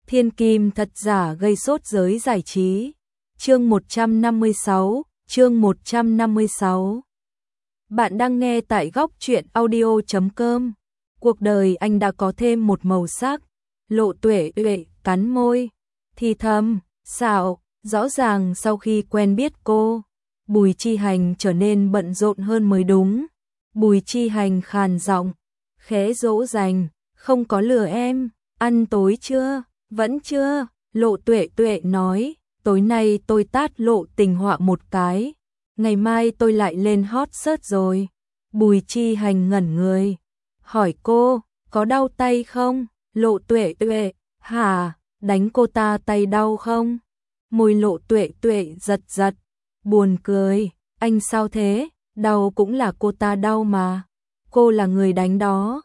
Thiên kim thật giả gây sốt giới giải trí. Chương 156. Bạn đang nghe tại góc truyện audio.com. Cuộc đời anh đã có thêm một màu sắc. Lộ Tuệ Tuệ cắn môi, thì thầm, xạo, rõ ràng sau khi quen biết cô, Bùi Chi Hành trở nên bận rộn hơn mới đúng. Bùi Chi Hành khàn giọng, khẽ dỗ dành, không có lừa em, ăn tối chưa? Vẫn chưa, Lộ Tuệ Tuệ nói, tối nay tôi tát Lộ Tình Họa một cái, ngày mai tôi lại lên hot search rồi. Bùi Chi Hành ngẩn người, hỏi cô, có đau tay không? Lộ Tuệ Tuệ, hả, đánh cô ta tay đau không? Môi Lộ Tuệ Tuệ giật giật, buồn cười, anh sao thế, đau cũng là cô ta đau mà, cô là người đánh đó.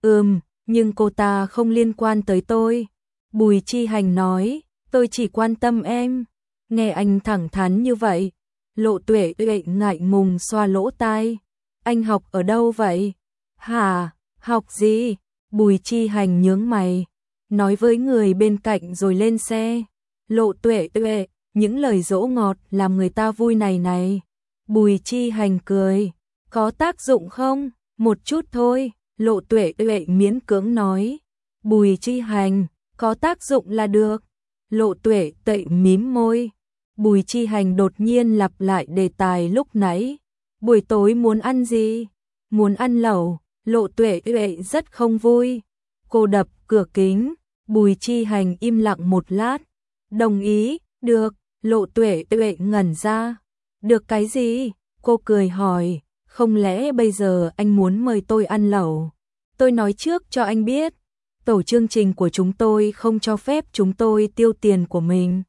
Nhưng cô ta không liên quan tới tôi. Bùi Chi Hành nói, tôi chỉ quan tâm em. Nghe anh thẳng thắn như vậy, Lộ Tuệ Tuệ ngại ngùng xoa lỗ tai. Anh học ở đâu vậy? Hả, học gì? Bùi Chi Hành nhướng mày, nói với người bên cạnh rồi lên xe. Lộ Tuệ Tuệ, những lời dỗ ngọt làm người ta vui này. Bùi Chi Hành cười, có tác dụng không? Một chút thôi, Lộ Tuệ Tuệ miễn cưỡng nói. Bùi Chi Hành, có tác dụng là được. Lộ Tuệ Tuệ mím môi. Bùi Chi Hành đột nhiên lặp lại đề tài lúc nãy. Buổi tối muốn ăn gì? Muốn ăn lẩu. Lộ Tuệ Tuệ rất không vui. Cô đập cửa kính. Bùi Chi Hành im lặng một lát. Đồng ý, được. Lộ Tuệ Tuệ ngẩn ra. Được cái gì? Cô cười hỏi. Không lẽ bây giờ anh muốn mời tôi ăn lẩu? Tôi nói trước cho anh biết, tổ chương trình của chúng tôi không cho phép chúng tôi tiêu tiền của mình.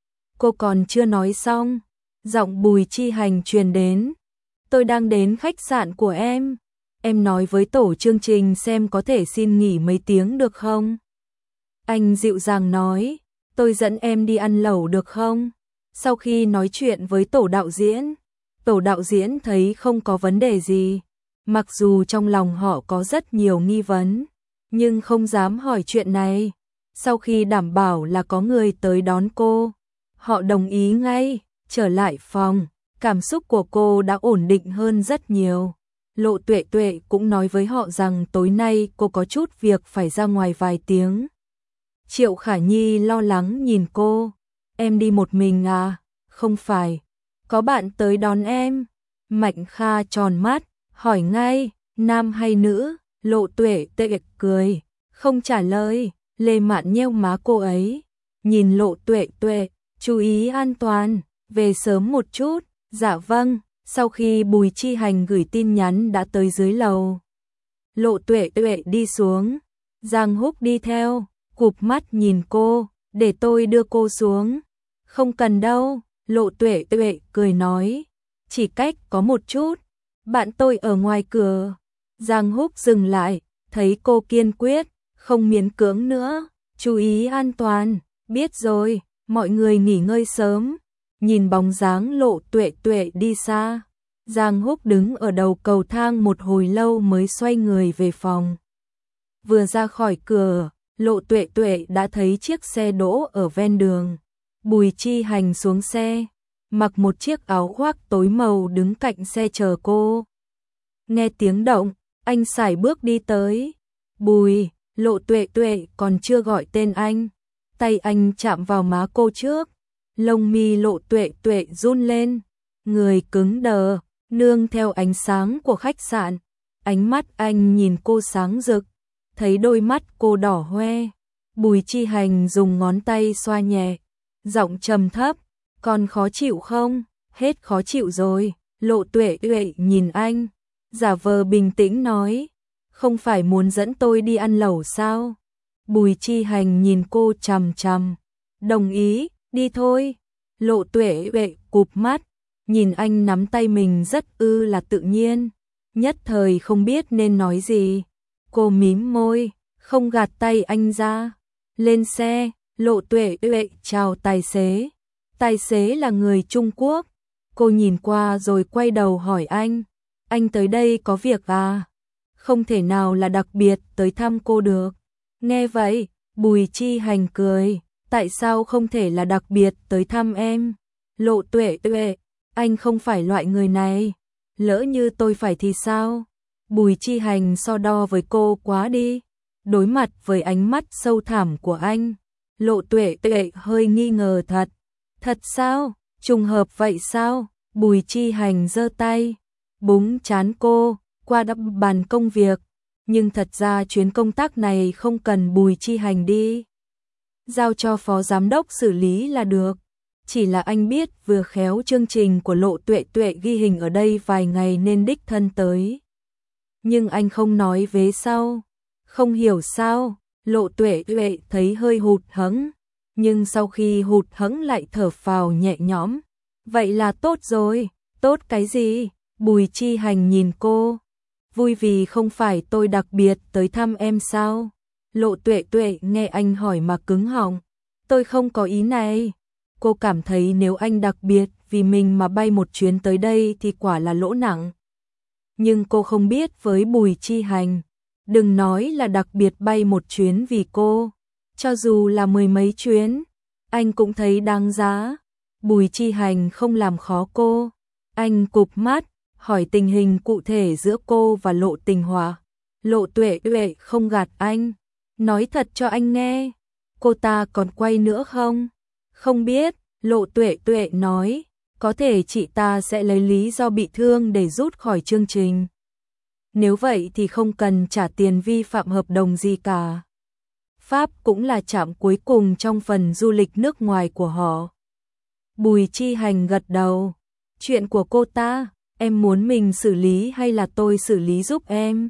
Cô còn chưa nói xong, giọng Bùi Chi Hành truyền đến. Tôi đang đến khách sạn của em nói với tổ chương trình xem có thể xin nghỉ mấy tiếng được không? Anh dịu dàng nói, tôi dẫn em đi ăn lẩu được không? Sau khi nói chuyện với tổ đạo diễn thấy không có vấn đề gì. Mặc dù trong lòng họ có rất nhiều nghi vấn, nhưng không dám hỏi chuyện này. Sau khi đảm bảo là có người tới đón cô, họ đồng ý ngay. Trở lại phòng, cảm xúc của cô đã ổn định hơn rất nhiều. Lộ Tuệ Tuệ cũng nói với họ rằng tối nay cô có chút việc phải ra ngoài vài tiếng. Triệu Khả Nhi lo lắng nhìn cô. Em đi một mình à? Không phải, có bạn tới đón em. Mạnh Kha tròn mắt, hỏi ngay, nam hay nữ? Lộ Tuệ Tuệ cười, không trả lời. Lê Mạn nheo má cô ấy, nhìn Lộ Tuệ Tuệ, chú ý an toàn, về sớm một chút. Dạ vâng. Sau khi Bùi Chi Hành gửi tin nhắn đã tới dưới lầu, Lộ Tuệ Tuệ đi xuống, Giang Húc đi theo, cụp mắt nhìn cô, để tôi đưa cô xuống. Không cần đâu, Lộ Tuệ Tuệ cười nói, chỉ cách có một chút, bạn tôi ở ngoài cửa. Giang Húc dừng lại, thấy cô kiên quyết, không miễn cưỡng nữa, chú ý an toàn, biết rồi, mọi người nghỉ ngơi sớm. Nhìn bóng dáng Lộ Tuệ Tuệ đi xa, Giang Húc đứng ở đầu cầu thang một hồi lâu mới xoay người về phòng. Vừa ra khỏi cửa, Lộ Tuệ Tuệ đã thấy chiếc xe đỗ ở ven đường. Bùi Chi Hành xuống xe, mặc một chiếc áo khoác tối màu đứng cạnh xe chờ cô. Nghe tiếng động, anh sải bước đi tới. Bùi, Lộ Tuệ Tuệ còn chưa gọi tên anh. Tay anh chạm vào má cô trước. Lông mi Lộ Tuệ Tuệ run lên. Người cứng đờ, nương theo ánh sáng của khách sạn. Ánh mắt anh nhìn cô sáng rực. Thấy đôi mắt cô đỏ hoe. Bùi Chi Hành dùng ngón tay xoa nhẹ. Giọng trầm thấp, còn khó chịu không? Hết khó chịu rồi. Lộ Tuệ Tuệ nhìn anh, giả vờ bình tĩnh nói, không phải muốn dẫn tôi đi ăn lẩu sao? Bùi Chi Hành nhìn cô chằm chằm, đồng ý, đi thôi. Lộ Tuệ Tuệ cụp mắt, nhìn anh nắm tay mình rất là tự nhiên, nhất thời không biết nên nói gì. Cô mím môi, không gạt tay anh ra. Lên xe, Lộ Tuệ Tuệ chào tài xế. Tài xế là người Trung Quốc. Cô nhìn qua rồi quay đầu hỏi anh tới đây có việc à? Không thể nào là đặc biệt tới thăm cô được. Nghe vậy, Bùi Chi Hành cười, tại sao không thể là đặc biệt tới thăm em? Lộ Tuệ Tuệ, anh không phải loại người này, lỡ như tôi phải thì sao? Bùi Chi Hành so đo với cô quá đi. Đối mặt với ánh mắt sâu thẳm của anh, Lộ Tuệ Tuệ hơi nghi ngờ thật. Thật sao? Trùng hợp vậy sao? Bùi Chi Hành giơ tay, búng trán cô, qua đắp bàn công việc. Nhưng thật ra chuyến công tác này không cần Bùi Chi Hành đi. Giao cho phó giám đốc xử lý là được. Chỉ là anh biết vừa khéo chương trình của Lộ Tuệ Tuệ ghi hình ở đây vài ngày nên đích thân tới. Nhưng anh không nói vế sau. Không hiểu sao, Lộ Tuệ Tuệ thấy hơi hụt hẫng, nhưng sau khi hụt hẫng lại thở phào nhẹ nhõm. Vậy là tốt rồi, tốt cái gì? Bùi Chi Hành nhìn cô. Vui vì không phải tôi đặc biệt tới thăm em sao? Lộ Tuệ Tuệ nghe anh hỏi mà cứng họng. Tôi không có ý này. Cô cảm thấy nếu anh đặc biệt vì mình mà bay một chuyến tới đây thì quả là lỗ nặng. Nhưng cô không biết với Bùi Chi Hành, đừng nói là đặc biệt bay một chuyến vì cô, cho dù là mười mấy chuyến, anh cũng thấy đáng giá. Bùi Chi Hành không làm khó cô, anh cụp mắt, hỏi tình hình cụ thể giữa cô và Lộ Tình Hòa. Lộ Tuệ Tuệ không gạt anh, nói thật cho anh nghe, cô ta còn quay nữa không? Không biết, Lộ Tuệ Tuệ nói, có thể chị ta sẽ lấy lý do bị thương để rút khỏi chương trình. Nếu vậy thì không cần trả tiền vi phạm hợp đồng gì cả. Pháp cũng là trạm cuối cùng trong phần du lịch nước ngoài của họ. Bùi Chi Hành gật đầu. Chuyện của cô ta, em muốn mình xử lý hay là tôi xử lý giúp em?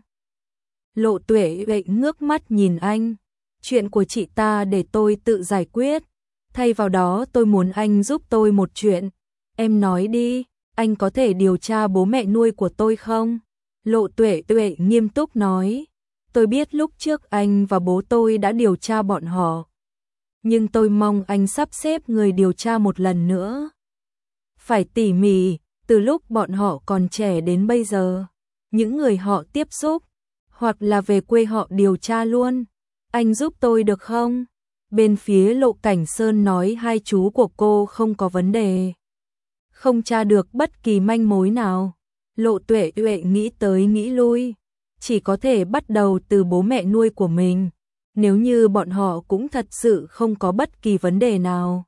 Lộ Tuệ Tuệ ngước mắt nhìn anh. Chuyện của chị ta để tôi tự giải quyết. Thay vào đó tôi muốn anh giúp tôi một chuyện. Em nói đi, anh có thể điều tra bố mẹ nuôi của tôi không? Lộ Tuệ Tuệ nghiêm túc nói. Tôi biết lúc trước anh và bố tôi đã điều tra bọn họ. Nhưng tôi mong anh sắp xếp người điều tra một lần nữa. Phải tỉ mỉ, từ lúc bọn họ còn trẻ đến bây giờ. Những người họ tiếp xúc, hoặc là về quê họ điều tra luôn. Anh giúp tôi được không? Bên phía Lộ Cảnh Sơn nói hai chú của cô không có vấn đề. Không tra được bất kỳ manh mối nào. Lộ Tuệ Tuệ nghĩ tới nghĩ lui. Chỉ có thể bắt đầu từ bố mẹ nuôi của mình. Nếu như bọn họ cũng thật sự không có bất kỳ vấn đề nào.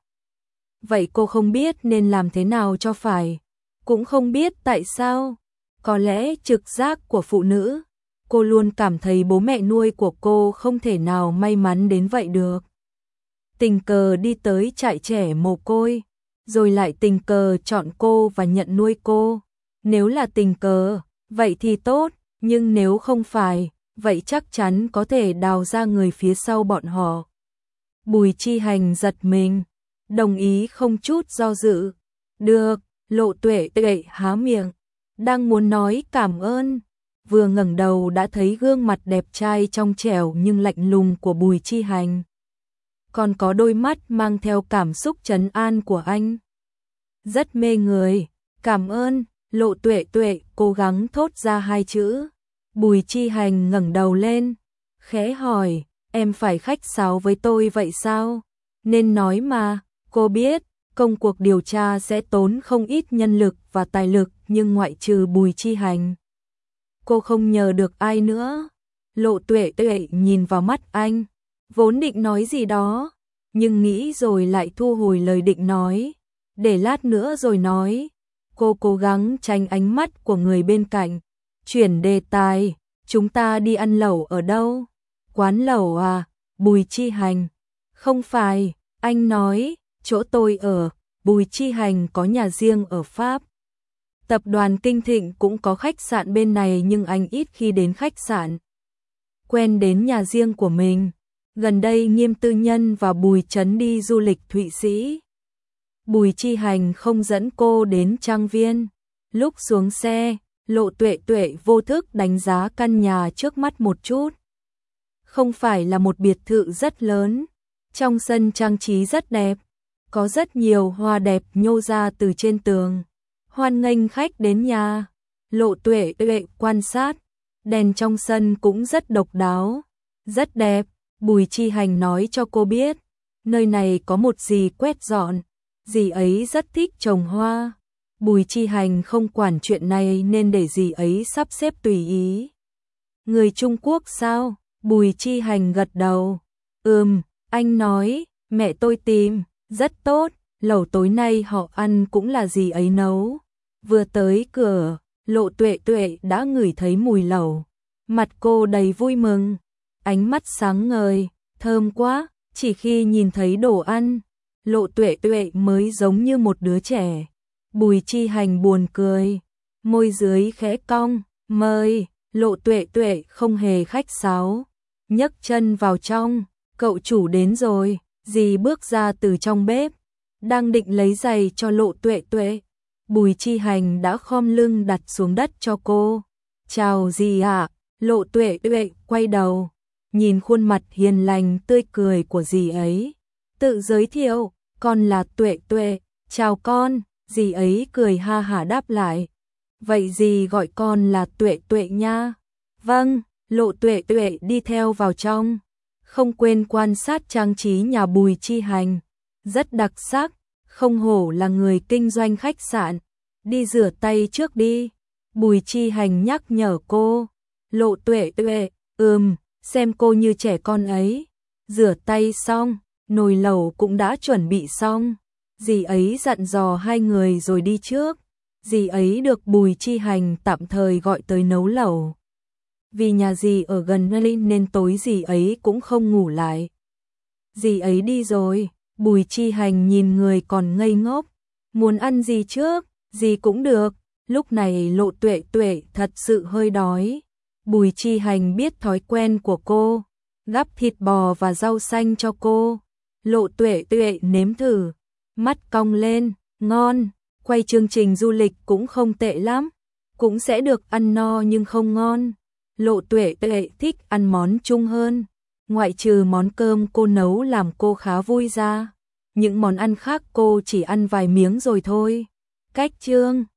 Vậy cô không biết nên làm thế nào cho phải. Cũng không biết tại sao. Có lẽ trực giác của phụ nữ. Cô luôn cảm thấy bố mẹ nuôi của cô không thể nào may mắn đến vậy được. Tình cờ đi tới trại trẻ mồ côi, rồi lại tình cờ chọn cô và nhận nuôi cô. Nếu là tình cờ, vậy thì tốt, nhưng nếu không phải, vậy chắc chắn có thể đào ra người phía sau bọn họ. Bùi Chi Hành giật mình, đồng ý không chút do dự. Được, Lộ Tuệ Tuệ há miệng, đang muốn nói cảm ơn, vừa ngẩng đầu đã thấy gương mặt đẹp trai trong trẻo nhưng lạnh lùng của Bùi Chi Hành. Còn có đôi mắt mang theo cảm xúc trấn an của anh. Rất mê người, cảm ơn. Lộ Tuệ Tuệ cố gắng thốt ra hai chữ. Bùi Chi Hành ngẩng đầu lên, khẽ hỏi, em phải khách sáo với tôi vậy sao? Nên nói mà, cô biết, công cuộc điều tra sẽ tốn không ít nhân lực và tài lực, nhưng ngoại trừ Bùi Chi Hành, cô không nhờ được ai nữa. Lộ Tuệ Tuệ nhìn vào mắt anh, vốn định nói gì đó, nhưng nghĩ rồi lại thu hồi lời định nói, để lát nữa rồi nói. Cô cố gắng tránh ánh mắt của người bên cạnh, chuyển đề tài, chúng ta đi ăn lẩu ở đâu? Quán lẩu à? Bùi Chi Hành. Không phải, anh nói, chỗ tôi ở, Bùi Chi Hành có nhà riêng ở Pháp. Tập đoàn Kinh Thịnh cũng có khách sạn bên này nhưng anh ít khi đến khách sạn. Quen đến nhà riêng của mình. Gần đây Nghiêm Tư Nhân và Bùi Trấn đi du lịch Thụy Sĩ. Bùi Chi Hành không dẫn cô đến trang viên. Lúc xuống xe, Lộ Tuệ Tuệ vô thức đánh giá căn nhà trước mắt một chút. Không phải là một biệt thự rất lớn. Trong sân trang trí rất đẹp. Có rất nhiều hoa đẹp nhô ra từ trên tường. Hoan nghênh khách đến nhà. Lộ Tuệ Tuệ quan sát. Đèn trong sân cũng rất độc đáo. Rất đẹp. Bùi Chi Hành nói cho cô biết, nơi này có một dì quét dọn, dì ấy rất thích trồng hoa. Bùi Chi Hành không quản chuyện này nên để dì ấy sắp xếp tùy ý. Người Trung Quốc sao? Bùi Chi Hành gật đầu. Anh nói, mẹ tôi tìm, rất tốt, lẩu tối nay họ ăn cũng là dì ấy nấu. Vừa tới cửa, Lộ Tuệ Tuệ đã ngửi thấy mùi lẩu. Mặt cô đầy vui mừng, ánh mắt sáng ngời, thơm quá, chỉ khi nhìn thấy đồ ăn, Lộ Tuệ Tuệ mới giống như một đứa trẻ. Bùi Chi Hành buồn cười, môi dưới khẽ cong, mời. Lộ Tuệ Tuệ không hề khách sáo, nhấc chân vào trong, cậu chủ đến rồi. Dì bước ra từ trong bếp, đang định lấy giày cho Lộ Tuệ Tuệ. Bùi Chi Hành đã khom lưng đặt xuống đất cho cô. Chào dì ạ. Lộ Tuệ Tuệ quay đầu, nhìn khuôn mặt hiền lành tươi cười của dì ấy. Tự giới thiệu, con là Tuệ Tuệ. Chào con, dì ấy cười ha hả đáp lại. Vậy dì gọi con là Tuệ Tuệ nha. Vâng, Lộ Tuệ Tuệ đi theo vào trong, không quên quan sát trang trí nhà Bùi Chi Hành. Rất đặc sắc, không hổ là người kinh doanh khách sạn. Đi rửa tay trước đi. Bùi Chi Hành nhắc nhở cô. Lộ Tuệ Tuệ, xem cô như trẻ con ấy. Rửa tay xong, nồi lẩu cũng đã chuẩn bị xong. Dì ấy dặn dò hai người rồi đi trước. Dì ấy được Bùi Chi Hành tạm thời gọi tới nấu lẩu. Vì nhà dì ở gần nên tối dì ấy cũng không ngủ lại. Dì ấy đi rồi, Bùi Chi Hành nhìn người còn ngây ngốc. Muốn ăn gì trước, gì cũng được. Lúc này Lộ Tuệ Tuệ thật sự hơi đói. Bùi Chi Hành biết thói quen của cô, gắp thịt bò và rau xanh cho cô. Lộ Tuệ Tuệ nếm thử, mắt cong lên, ngon. Quay chương trình du lịch cũng không tệ lắm, cũng sẽ được ăn no nhưng không ngon. Lộ Tuệ Tuệ thích ăn món Trung hơn, ngoại trừ món cơm cô nấu làm cô khá vui ra. Những món ăn khác cô chỉ ăn vài miếng rồi thôi. Cách chương